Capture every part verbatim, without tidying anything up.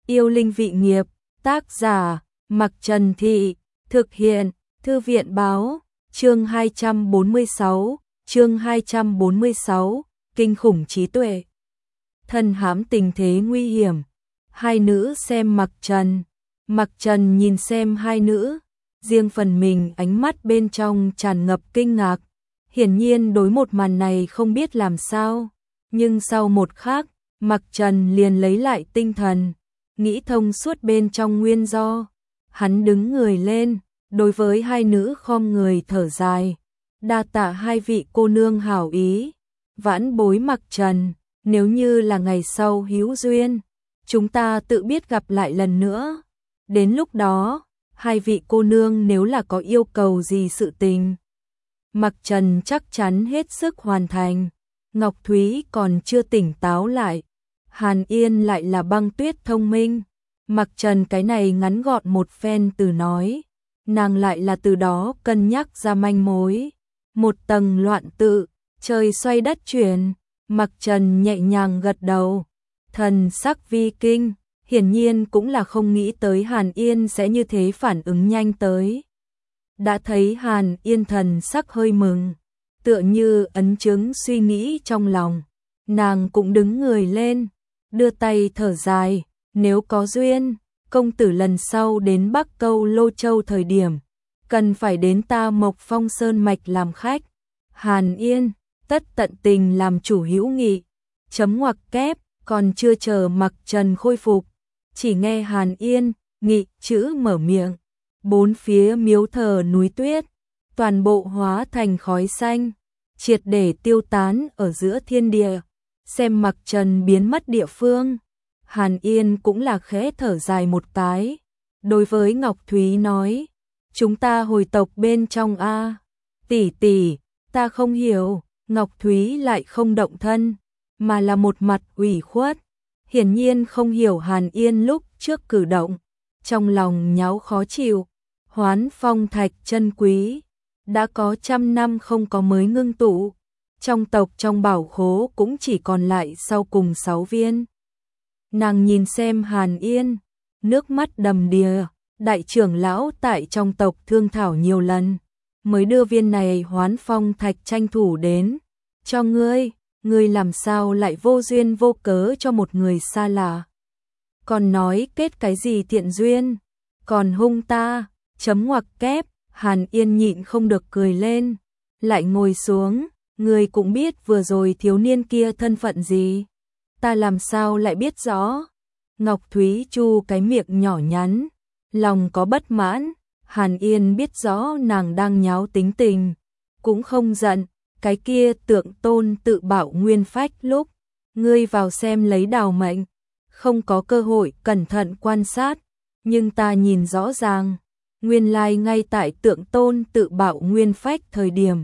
Yêu linh vị nghiệp, tác giả, Mặc Trần Thị, thực hiện, Thư viện báo, chương hai trăm bốn mươi sáu, chương hai trăm bốn mươi sáu, kinh khủng trí tuệ. Thân hãm tình thế nguy hiểm, hai nữ xem Mặc Trần, Mặc Trần nhìn xem hai nữ, riêng phần mình ánh mắt bên trong tràn ngập kinh ngạc, hiển nhiên đối một màn này không biết làm sao, nhưng sau một khắc, Mặc Trần liền lấy lại tinh thần, nghĩ thông suốt bên trong nguyên do, hắn đứng người lên, đối với hai nữ khom người thở dài, đa tạ hai vị cô nương hảo ý, vãn bối Mặc Trần, nếu như là ngày sau hữu duyên, chúng ta tự biết gặp lại lần nữa, đến lúc đó, hai vị cô nương nếu là có yêu cầu gì sự tình, Mặc Trần chắc chắn hết sức hoàn thành. Ngọc Thúy còn chưa tỉnh táo lại, Hàn Yên lại là băng tuyết thông minh, Mặc Trần cái này ngắn gọn một phen từ nói, nàng lại là từ đó cân nhắc ra manh mối, một tầng loạn tự, trời xoay đất chuyển, Mặc Trần nhẹ nhàng gật đầu, thần sắc vi kinh, hiển nhiên cũng là không nghĩ tới Hàn Yên sẽ như thế phản ứng nhanh tới. Đã thấy Hàn Yên thần sắc hơi mừng, tựa như ấn chứng suy nghĩ trong lòng, nàng cũng đứng người lên, đưa tay thở dài, nếu có duyên, công tử lần sau đến Bắc Câu Lô Châu thời điểm, cần phải đến ta Mộc Phong Sơn Mạch làm khách. Hàn Yên, tất tận tình làm chủ hữu nghị, chấm ngoặc kép, còn chưa chờ Mặc Trần khôi phục, chỉ nghe Hàn Yên, nghị chữ mở miệng, bốn phía miếu thờ núi tuyết, toàn bộ hóa thành khói xanh, triệt để tiêu tán ở giữa thiên địa, xem Mặc Trần biến mất địa phương. Hàn Yên cũng là khẽ thở dài một cái, đối với Ngọc Thúy nói, chúng ta hồi tộc bên trong a, tỷ tỷ, ta không hiểu, Ngọc Thúy lại không động thân, mà là một mặt ủy khuất, hiển nhiên không hiểu Hàn Yên lúc trước cử động, trong lòng nháo khó chịu, Hoán Phong thạch chân quý, đã có trăm năm không có mới ngưng tụ, trong tộc trong bảo khố cũng chỉ còn lại sau cùng sáu viên. Nàng nhìn xem Hàn Yên, nước mắt đầm đìa, đại trưởng lão tại trong tộc thương thảo nhiều lần, mới đưa viên này Hoán Phong thạch tranh thủ đến, cho ngươi, ngươi làm sao lại vô duyên vô cớ cho một người xa lạ. Còn nói kết cái gì thiện duyên, còn hung ta, chấm ngoặc kép, Hàn Yên nhịn không được cười lên, lại ngồi xuống, ngươi cũng biết vừa rồi thiếu niên kia thân phận gì, ta làm sao lại biết rõ. Ngọc Thúy chu cái miệng nhỏ nhắn, lòng có bất mãn, Hàn Yên biết rõ nàng đang nháo tính tình, cũng không giận, cái kia tượng tôn tự bảo nguyên phách lúc, ngươi vào xem lấy đào mệnh, không có cơ hội cẩn thận quan sát, nhưng ta nhìn rõ ràng, nguyên lai ngay tại tượng tôn tự bảo nguyên phách thời điểm.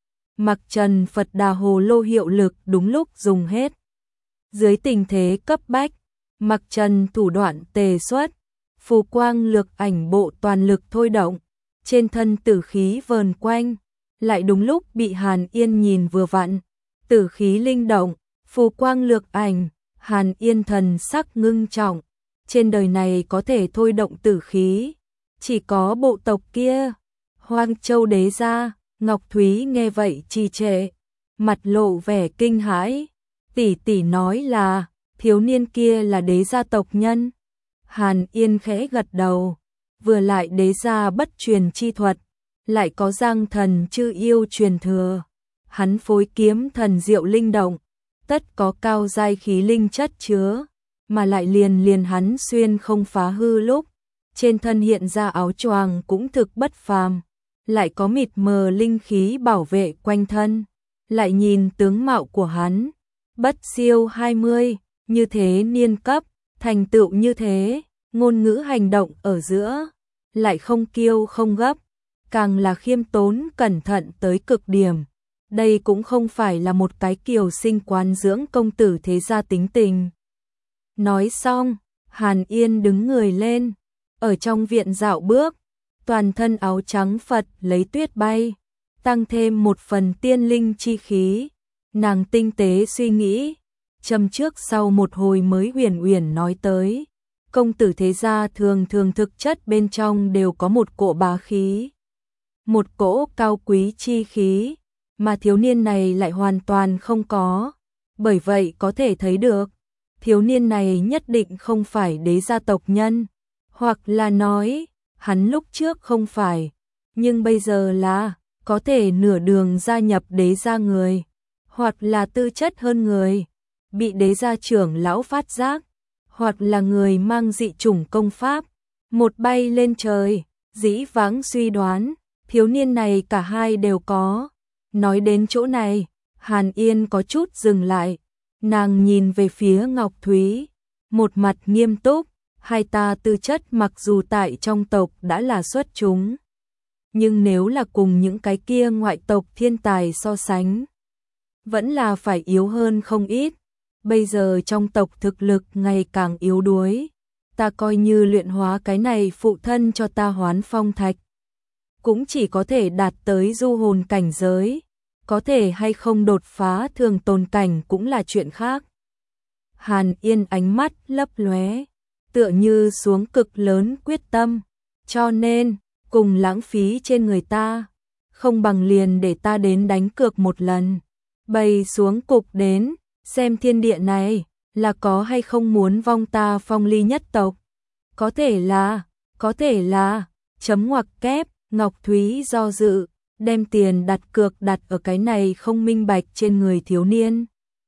Mặc Trần Phật Đà Hồ Lô hiệu lực đúng lúc dùng hết. Dưới tình thế cấp bách, Mặc Trần thủ đoạn tề xuất, phù quang lược ảnh bộ toàn lực thôi động, trên thân tử khí vờn quanh, lại đúng lúc bị Hàn Yên nhìn vừa vặn, tử khí linh động, phù quang lược ảnh, Hàn Yên thần sắc ngưng trọng, trên đời này có thể thôi động tử khí, chỉ có bộ tộc kia, Hoang Châu đế gia. Ngọc Thúy nghe vậy trì trệ, mặt lộ vẻ kinh hãi, tỷ tỷ nói là, thiếu niên kia là đế gia tộc nhân. Hàn Yên khẽ gật đầu, vừa lại đế gia bất truyền chi thuật, lại có giang thần chư yêu truyền thừa, hắn phối kiếm thần diệu linh động, tất có cao giai khí linh chất chứa, mà lại liền liền hắn xuyên không phá hư lúc, trên thân hiện ra áo choàng cũng thực bất phàm, lại có mịt mờ linh khí bảo vệ quanh thân, lại nhìn tướng mạo của hắn, bất siêu hai mươi, như thế niên cấp, thành tựu như thế, ngôn ngữ hành động ở giữa, lại không kiêu không gấp, càng là khiêm tốn cẩn thận tới cực điểm. Đây cũng không phải là một cái kiều sinh quán dưỡng công tử thế gia tính tình. Nói xong, Hàn Yên đứng người lên, ở trong viện dạo bước, toàn thân áo trắng Phật lấy tuyết bay, tăng thêm một phần tiên linh chi khí. Nàng tinh tế suy nghĩ, châm trước sau một hồi mới huyền huyền nói tới, công tử thế gia thường thường thực chất bên trong đều có một cỗ bá khí, một cỗ cao quý chi khí, mà thiếu niên này lại hoàn toàn không có. Bởi vậy có thể thấy được, thiếu niên này nhất định không phải đế gia tộc nhân, hoặc là nói, hắn lúc trước không phải, nhưng bây giờ là, có thể nửa đường gia nhập đế gia người, hoặc là tư chất hơn người, bị đế gia trưởng lão phát giác, hoặc là người mang dị chủng công pháp, một bay lên trời, dĩ vãng suy đoán, thiếu niên này cả hai đều có. Nói đến chỗ này, Hàn Yên có chút dừng lại, nàng nhìn về phía Ngọc Thúy, một mặt nghiêm túc, hai ta tư chất mặc dù tại trong tộc đã là xuất chúng, nhưng nếu là cùng những cái kia ngoại tộc thiên tài so sánh, vẫn là phải yếu hơn không ít. Bây giờ trong tộc thực lực ngày càng yếu đuối, ta coi như luyện hóa cái này phụ thân cho ta hoán phong thạch, cũng chỉ có thể đạt tới du hồn cảnh giới, có thể hay không đột phá thường tồn cảnh cũng là chuyện khác. Hàn Yên ánh mắt lấp lóe, tựa như xuống cực lớn quyết tâm, cho nên, cùng lãng phí trên người ta, không bằng liền để ta đến đánh cược một lần, bày xuống cục đến, xem thiên địa này, là có hay không muốn vong ta Phong Ly nhất tộc. Có thể là, có thể là, chấm ngoặc kép, Ngọc Thúy do dự, đem tiền đặt cược đặt ở cái này không minh bạch trên người thiếu niên.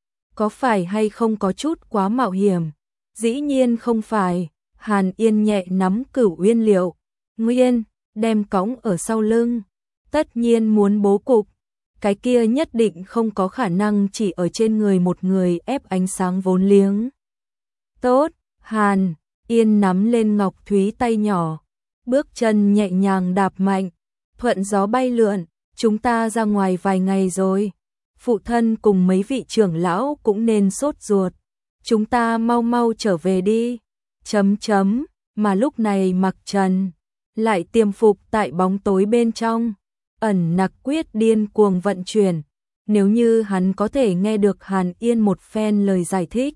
Có phải hay không có chút quá mạo hiểm? Dĩ nhiên không phải. Hàn Yên nhẹ nắm Cửu Uyên liệu, Nguyên, đem cõng ở sau lưng. Tất nhiên muốn bố cục, cái kia nhất định không có khả năng chỉ ở trên người một người ép ánh sáng vốn liếng. Tốt, Hàn Yên nắm lên Ngọc Thúy tay nhỏ, bước chân nhẹ nhàng đạp mạnh, thuận gió bay lượn, chúng ta ra ngoài vài ngày rồi. Phụ thân cùng mấy vị trưởng lão cũng nên sốt ruột, chúng ta mau mau trở về đi. Chấm chấm, mà lúc này Mặc Trần lại tiềm phục tại bóng tối bên trong, ẩn nặc quyết điên cuồng vận chuyển. Nếu như hắn có thể nghe được Hàn Yên một phen lời giải thích,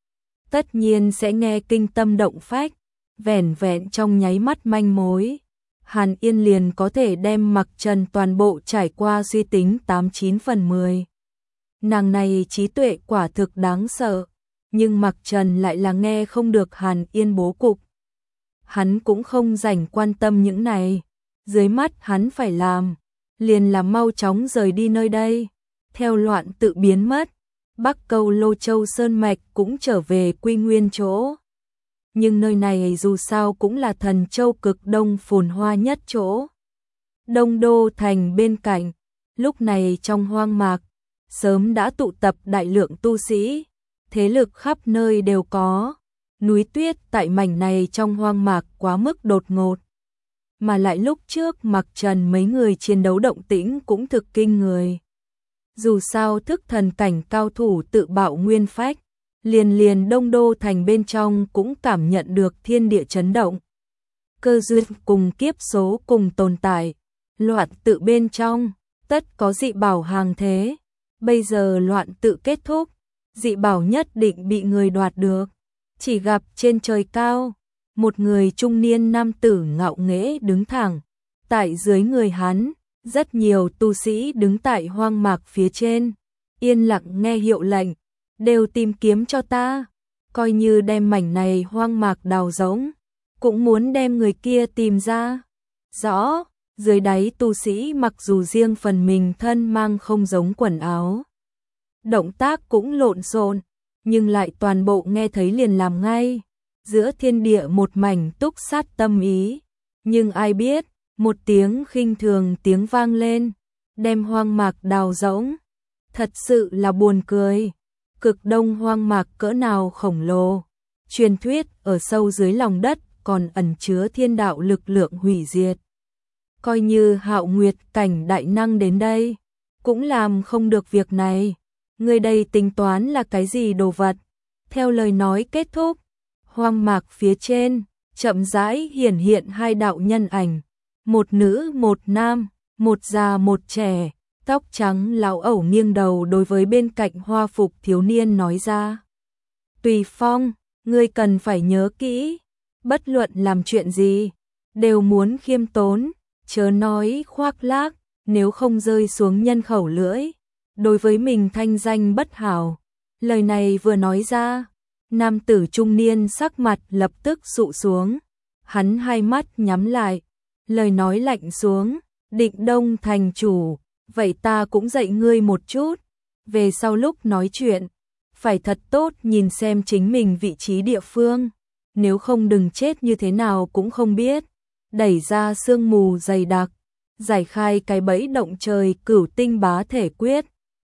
tất nhiên sẽ nghe kinh tâm động phách, vẻn vẹn trong nháy mắt manh mối, Hàn Yên liền có thể đem Mặc Trần toàn bộ trải qua suy tính tám chín phần mười. Nàng này trí tuệ quả thực đáng sợ, nhưng Mặc Trần lại là nghe không được Hàn Yên bố cục. Hắn cũng không rảnh quan tâm những này, dưới mắt hắn phải làm, liền là mau chóng rời đi nơi đây, theo loạn tự biến mất. Bắc Câu Lô Châu Sơn Mạch cũng trở về quy nguyên chỗ. Nhưng nơi này dù sao cũng là Thần Châu cực đông phồn hoa nhất chỗ. Đông Đô thành bên cạnh, lúc này trong hoang mạc, sớm đã tụ tập đại lượng tu sĩ, thế lực khắp nơi đều có. Núi tuyết tại mảnh này trong hoang mạc quá mức đột ngột. Mà lại lúc trước Mặc Trần mấy người chiến đấu động tĩnh cũng thực kinh người. Dù sao thức thần cảnh cao thủ tự bạo nguyên phách, liền liền Đông Đô thành bên trong cũng cảm nhận được thiên địa chấn động. Cơ duyên cùng kiếp số cùng tồn tại, loạn tự bên trong, tất có dị bảo hàng thế. Bây giờ loạn tự kết thúc, dị bảo nhất định bị người đoạt được. Chỉ gặp trên trời cao, một người trung niên nam tử ngạo nghễ đứng thẳng, tại dưới người hắn, rất nhiều tu sĩ đứng tại hoang mạc phía trên, yên lặng nghe hiệu lệnh, đều tìm kiếm cho ta, coi như đem mảnh này hoang mạc đào rỗng, cũng muốn đem người kia tìm ra. Rõ, dưới đáy tu sĩ mặc dù riêng phần mình thân mang không giống quần áo, động tác cũng lộn xộn, nhưng lại toàn bộ nghe thấy liền làm ngay. Giữa thiên địa một mảnh túc sát tâm ý, nhưng ai biết, một tiếng khinh thường tiếng vang lên, đem hoang mạc đào rỗng. Thật sự là buồn cười. Cực đông hoang mạc cỡ nào khổng lồ, truyền thuyết ở sâu dưới lòng đất còn ẩn chứa thiên đạo lực lượng hủy diệt. Coi như Hạo Nguyệt cảnh đại năng đến đây, cũng làm không được việc này. Người đây tính toán là cái gì đồ vật? Theo lời nói kết thúc, hoang mạc phía trên, chậm rãi hiển hiện hai đạo nhân ảnh, một nữ một nam, một già một trẻ, tóc trắng lão ẩu nghiêng đầu đối với bên cạnh hoa phục thiếu niên nói ra. Tùy Phong, ngươi cần phải nhớ kỹ, bất luận làm chuyện gì, đều muốn khiêm tốn, chớ nói khoác lác, nếu không rơi xuống nhân khẩu lưỡi, đối với mình thanh danh bất hảo. Lời này vừa nói ra, nam tử trung niên sắc mặt lập tức dụ xuống, hắn hai mắt nhắm lại, lời nói lạnh xuống, Định Đông thành chủ, vậy ta cũng dạy ngươi một chút, về sau lúc nói chuyện, phải thật tốt nhìn xem chính mình vị trí địa phương, nếu không đừng chết như thế nào cũng không biết. Đẩy ra sương mù dày đặc, giải khai cái bẫy động trời cửu tinh bá thể quyết,